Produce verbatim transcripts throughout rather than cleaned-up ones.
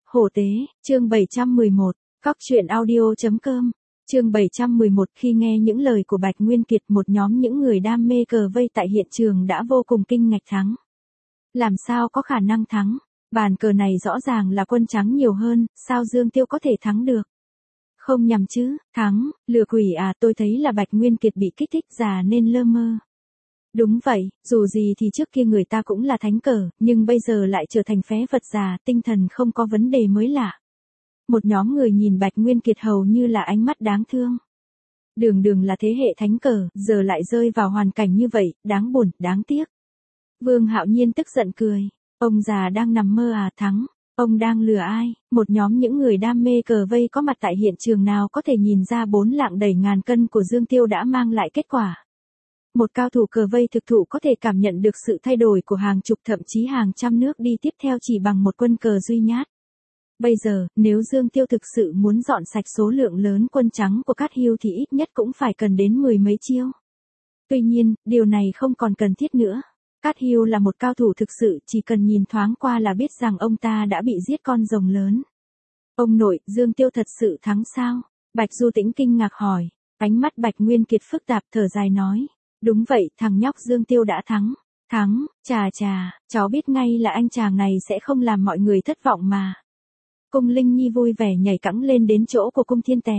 Hổ tế, chương bảy trăm mười một, cóc truyện audio chấm com. Chương bảy trăm mười một, khi nghe những lời của Bạch Nguyên Kiệt, một nhóm những người đam mê cờ vây tại hiện trường đã vô cùng kinh ngạc thắng. Làm sao có khả năng thắng? Bàn cờ này rõ ràng là quân trắng nhiều hơn, sao Dương Tiêu có thể thắng được? Không nhầm chứ, thắng, lừa quỷ à, tôi thấy là Bạch Nguyên Kiệt bị kích thích già nên lơ mơ. Đúng vậy, dù gì thì trước kia người ta cũng là thánh cờ, nhưng bây giờ lại trở thành phế vật già, tinh thần không có vấn đề mới lạ. Một nhóm người nhìn Bạch Nguyên Kiệt hầu như là ánh mắt đáng thương. Đường đường là thế hệ thánh cờ, giờ lại rơi vào hoàn cảnh như vậy, đáng buồn, đáng tiếc. Vương Hạo Nhiên tức giận cười, ông già đang nằm mơ à, thắng, ông đang lừa ai? Một nhóm những người đam mê cờ vây có mặt tại hiện trường nào có thể nhìn ra bốn lạng đẩy ngàn cân của Dương Tiêu đã mang lại kết quả. Một cao thủ cờ vây thực thụ có thể cảm nhận được sự thay đổi của hàng chục thậm chí hàng trăm nước đi tiếp theo chỉ bằng một quân cờ duy nhát. Bây giờ, nếu Dương Tiêu thực sự muốn dọn sạch số lượng lớn quân trắng của Cát Hưu thì ít nhất cũng phải cần đến mười mấy chiêu. Tuy nhiên, điều này không còn cần thiết nữa. Cát Hưu là một cao thủ thực sự, chỉ cần nhìn thoáng qua là biết rằng ông ta đã bị giết con rồng lớn. Ông nội, Dương Tiêu thật sự thắng sao? Bạch Du Tĩnh kinh ngạc hỏi. Ánh mắt Bạch Nguyên Kiệt phức tạp thở dài nói. Đúng vậy, thằng nhóc Dương Tiêu đã thắng. Thắng, chà chà, cháu biết ngay là anh chàng này sẽ không làm mọi người thất vọng mà. Cung Linh Nhi vui vẻ nhảy cẫng lên đến chỗ của Cung Thiên Tề.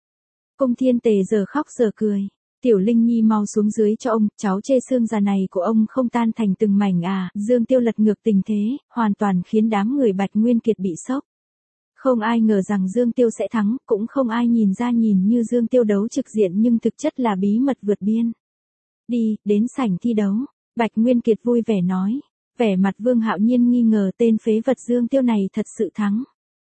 Cung Thiên Tề giờ khóc giờ cười. Tiểu Linh Nhi mau xuống dưới cho ông, cháu chê xương già này của ông không tan thành từng mảnh à. Dương Tiêu lật ngược tình thế, hoàn toàn khiến đám người Bạch Nguyên Kiệt bị sốc. Không ai ngờ rằng Dương Tiêu sẽ thắng, cũng không ai nhìn ra nhìn như Dương Tiêu đấu trực diện nhưng thực chất là bí mật vượt biên. Đi, đến sảnh thi đấu. Bạch Nguyên Kiệt vui vẻ nói. Vẻ mặt Vương Hạo Nhiên nghi ngờ tên phế vật Dương Tiêu này thật sự thắng.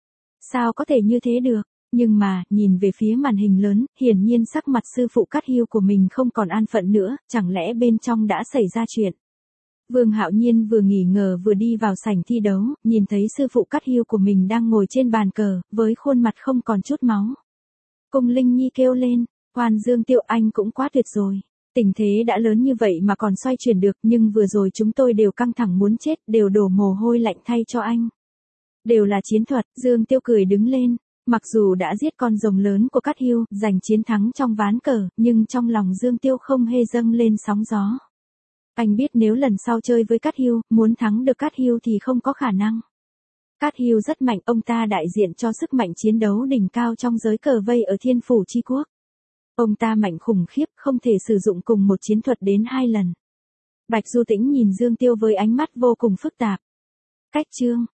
Sao có thể như thế được? Nhưng mà, nhìn về phía màn hình lớn, hiển nhiên sắc mặt sư phụ Cát Hưu của mình không còn an phận nữa, chẳng lẽ bên trong đã xảy ra chuyện. Vương Hạo Nhiên vừa nghỉ ngờ vừa đi vào sảnh thi đấu, nhìn thấy sư phụ Cát Hưu của mình đang ngồi trên bàn cờ, với khuôn mặt không còn chút máu. Cung Linh Nhi kêu lên, Hoàn Dương Tiêu anh cũng quá tuyệt rồi. Tình thế đã lớn như vậy mà còn xoay chuyển được, nhưng vừa rồi chúng tôi đều căng thẳng muốn chết, đều đổ mồ hôi lạnh thay cho anh. Đều là chiến thuật, Dương Tiêu cười đứng lên, mặc dù đã giết con rồng lớn của Cát Hưu, giành chiến thắng trong ván cờ, nhưng trong lòng Dương Tiêu không hề dâng lên sóng gió. Anh biết nếu lần sau chơi với Cát Hưu, muốn thắng được Cát Hưu thì không có khả năng. Cát Hưu rất mạnh, ông ta đại diện cho sức mạnh chiến đấu đỉnh cao trong giới cờ vây ở Thiên Phủ Chi Quốc. Ông ta mạnh khủng khiếp, không thể sử dụng cùng một chiến thuật đến hai lần. Bạch Du Tĩnh nhìn Dương Tiêu với ánh mắt vô cùng phức tạp. Cách chương,